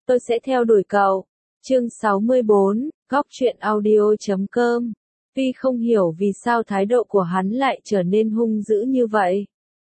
tôi sẽ theo đuổi cậu. Chương 64, Góc truyện audio.com. Tuy không hiểu vì sao thái độ của hắn lại trở nên hung dữ như vậy.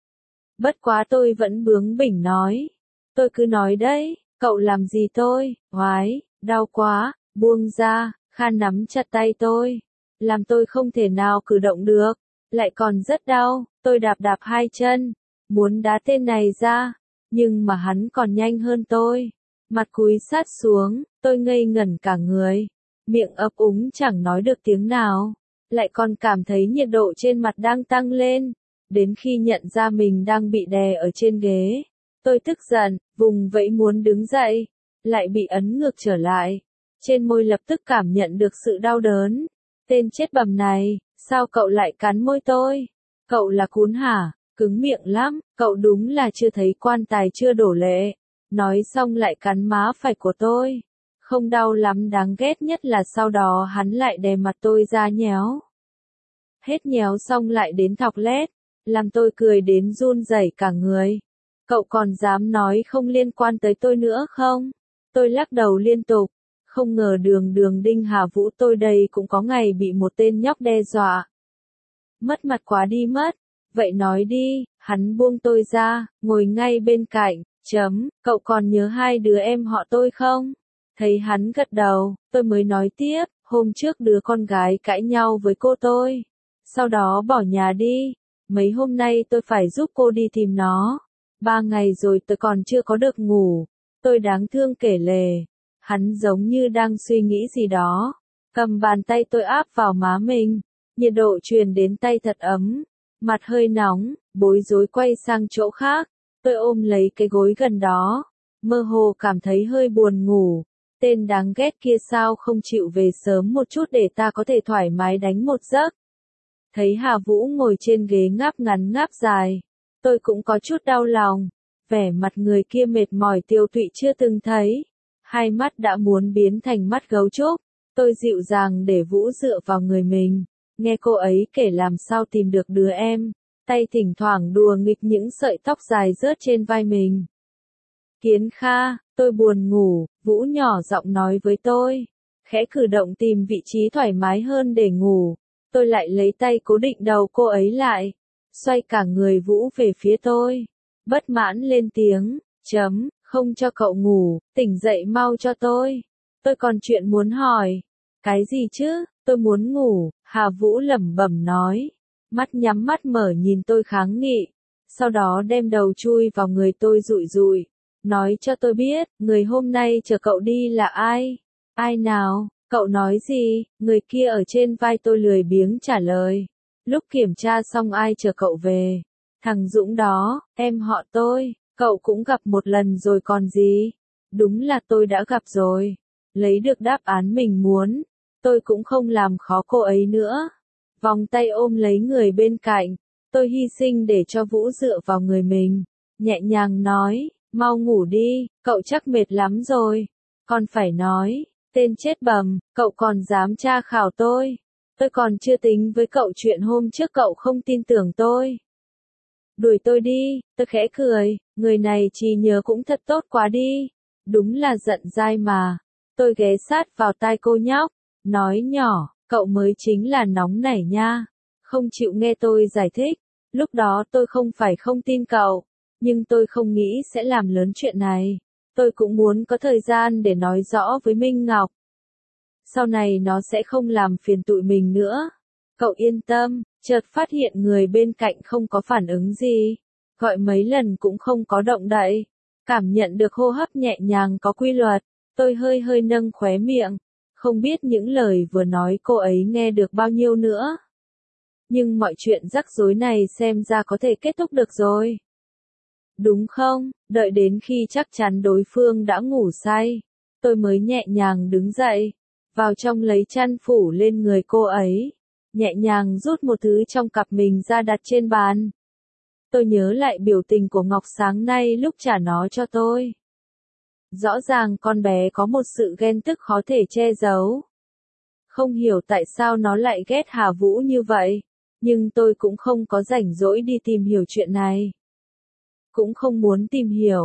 Bất quá tôi vẫn bướng bỉnh nói. Tôi cứ nói đấy, cậu làm gì tôi, oái, đau quá, buông ra, Khan nắm chặt tay tôi. Làm tôi không thể nào cử động được, lại còn rất đau, tôi đạp đạp hai chân, muốn đá tên này ra, nhưng mà hắn còn nhanh hơn tôi. Mặt cúi sát xuống, tôi ngây ngẩn cả người, miệng ấp úng chẳng nói được tiếng nào, lại còn cảm thấy nhiệt độ trên mặt đang tăng lên, đến khi nhận ra mình đang bị đè ở trên ghế. Tôi tức giận, vùng vẫy muốn đứng dậy, lại bị ấn ngược trở lại. Trên môi lập tức cảm nhận được sự đau đớn. Tên chết bầm này, sao cậu lại cắn môi tôi? Cậu là cún hả? Cứng miệng lắm, cậu đúng là chưa thấy quan tài chưa đổ lệ. Nói xong lại cắn má phải của tôi. Không đau lắm, đáng ghét nhất là sau đó hắn lại đè mặt tôi ra nhéo. Hết nhéo xong lại đến thọc lét, làm tôi cười đến run rẩy cả người. Cậu còn dám nói không liên quan tới tôi nữa không? Tôi lắc đầu liên tục. Không ngờ đường Đinh Hà Vũ tôi đây cũng có ngày bị một tên nhóc đe dọa. Mất mặt quá đi mất. Vậy nói đi, hắn buông tôi ra, ngồi ngay bên cạnh, cậu còn nhớ hai đứa em họ tôi không? Thấy hắn gật đầu, tôi mới nói tiếp, hôm trước đứa con gái cãi nhau với cô tôi. Sau đó bỏ nhà đi, mấy hôm nay tôi phải giúp cô đi tìm nó. 3 ngày rồi tôi còn chưa có được ngủ. Tôi đáng thương kể lể. Hắn giống như đang suy nghĩ gì đó. Cầm bàn tay tôi áp vào má mình. Nhiệt độ truyền đến tay thật ấm. Mặt hơi nóng, bối rối quay sang chỗ khác. Tôi ôm lấy cái gối gần đó. Mơ hồ cảm thấy hơi buồn ngủ. Tên đáng ghét kia sao không chịu về sớm một chút để ta có thể thoải mái đánh một giấc. Thấy Hà Vũ ngồi trên ghế ngáp ngắn ngáp dài. Tôi cũng có chút đau lòng. Vẻ mặt người kia mệt mỏi tiêu tụy chưa từng thấy. Hai mắt đã muốn biến thành mắt gấu trúc. Tôi dịu dàng để Vũ dựa vào người mình. Nghe cô ấy kể làm sao tìm được đứa em. Tay thỉnh thoảng đùa nghịch những sợi tóc dài rớt trên vai mình. Kiến Kha, tôi buồn ngủ, Vũ nhỏ giọng nói với tôi. Khẽ cử động tìm vị trí thoải mái hơn để ngủ. Tôi lại lấy tay cố định đầu cô ấy lại. Xoay cả người Vũ về phía tôi. Bất mãn lên tiếng, không cho cậu ngủ, tỉnh dậy mau cho tôi. Tôi còn chuyện muốn hỏi. Cái gì chứ, tôi muốn ngủ, Hà Vũ lẩm bẩm nói. Mắt nhắm mắt mở nhìn tôi kháng nghị. Sau đó đem đầu chui vào người tôi rụi rụi. Nói cho tôi biết, người hôm nay chờ cậu đi là ai? Ai nào? Cậu nói gì? Người kia ở trên vai tôi lười biếng trả lời. Lúc kiểm tra xong ai chờ cậu về? Thằng Dũng đó, em họ tôi, cậu cũng gặp một lần rồi còn gì? Đúng là tôi đã gặp rồi. Lấy được đáp án mình muốn. Tôi cũng không làm khó cô ấy nữa. Vòng tay ôm lấy người bên cạnh. Tôi hy sinh để cho Vũ dựa vào người mình. Nhẹ nhàng nói, mau ngủ đi, cậu chắc mệt lắm rồi. Còn phải nói, tên chết bầm, cậu còn dám tra khảo tôi. Tôi còn chưa tính với cậu chuyện hôm trước cậu không tin tưởng tôi. Đuổi tôi đi, tôi khẽ cười, người này trí nhớ cũng thật tốt quá đi. Đúng là giận dai mà. Tôi ghé sát vào tai cô nhóc, nói nhỏ, cậu mới chính là nóng nảy nha. Không chịu nghe tôi giải thích. Lúc đó tôi không phải không tin cậu, nhưng tôi không nghĩ sẽ làm lớn chuyện này. Tôi cũng muốn có thời gian để nói rõ với Minh Ngọc. Sau này nó sẽ không làm phiền tụi mình nữa. Cậu yên tâm, chợt phát hiện người bên cạnh không có phản ứng gì. Gọi mấy lần cũng không có động đậy. Cảm nhận được hô hấp nhẹ nhàng có quy luật. Tôi hơi nâng khóe miệng. Không biết những lời vừa nói cô ấy nghe được bao nhiêu nữa. Nhưng mọi chuyện rắc rối này xem ra có thể kết thúc được rồi. Đúng không? Đợi đến khi chắc chắn đối phương đã ngủ say. Tôi mới nhẹ nhàng đứng dậy. Vào trong lấy chăn phủ lên người cô ấy. Nhẹ nhàng rút một thứ trong cặp mình ra đặt trên bàn. Tôi nhớ lại biểu tình của Ngọc sáng nay lúc trả nó cho tôi. Rõ ràng con bé có một sự ghen tức khó thể che giấu. Không hiểu tại sao nó lại ghét Hà Vũ như vậy. Nhưng tôi cũng không có rảnh rỗi đi tìm hiểu chuyện này. Cũng không muốn tìm hiểu.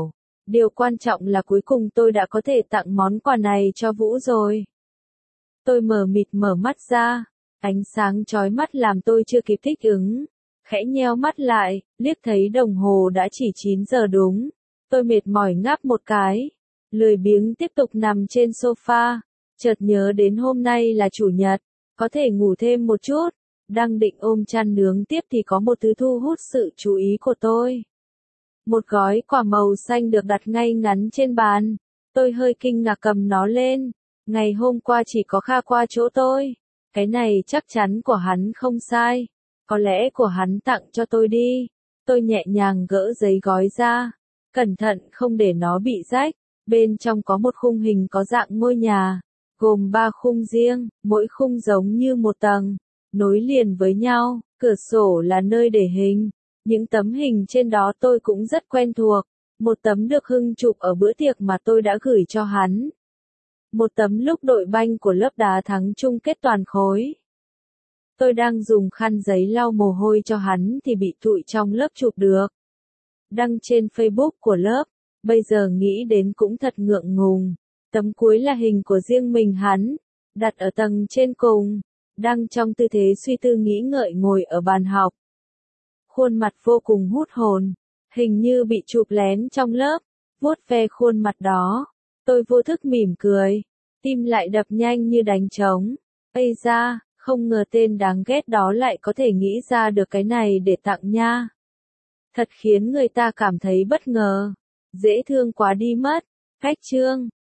Điều quan trọng là cuối cùng tôi đã có thể tặng món quà này cho Vũ rồi. Tôi mờ mịt mở mắt ra, ánh sáng chói mắt làm tôi chưa kịp thích ứng. Khẽ nheo mắt lại, liếc thấy đồng hồ đã chỉ 9 giờ đúng. Tôi mệt mỏi ngáp một cái, lười biếng tiếp tục nằm trên sofa, chợt nhớ đến hôm nay là chủ nhật, có thể ngủ thêm một chút. Đang định ôm chăn nướng tiếp thì có một thứ thu hút sự chú ý của tôi. Một gói quả màu xanh được đặt ngay ngắn trên bàn. Tôi hơi kinh ngạc cầm nó lên. Ngày hôm qua chỉ có Kha qua chỗ tôi. Cái này chắc chắn của hắn không sai. Có lẽ của hắn tặng cho tôi đi. Tôi nhẹ nhàng gỡ giấy gói ra. Cẩn thận không để nó bị rách. Bên trong có một khung hình có dạng ngôi nhà. Gồm 3 khung riêng, mỗi khung giống như một tầng. Nối liền với nhau, cửa sổ là nơi để hình. Những tấm hình trên đó tôi cũng rất quen thuộc. Một tấm được Hưng chụp ở bữa tiệc mà tôi đã gửi cho hắn. Một tấm lúc đội banh của lớp đá thắng chung kết toàn khối. Tôi đang dùng khăn giấy lau mồ hôi cho hắn thì bị tụi trong lớp chụp được. Đăng trên Facebook của lớp, bây giờ nghĩ đến cũng thật ngượng ngùng. Tấm cuối là hình của riêng mình hắn, đặt ở tầng trên cùng, đang trong tư thế suy tư nghĩ ngợi ngồi ở bàn học. Khuôn mặt vô cùng hút hồn, hình như bị chụp lén trong lớp, vuốt ve khuôn mặt đó. Tôi vô thức mỉm cười, tim lại đập nhanh như đánh trống. Ây da, không ngờ tên đáng ghét đó lại có thể nghĩ ra được cái này để tặng nha. Thật khiến người ta cảm thấy bất ngờ, dễ thương quá đi mất. Cách chương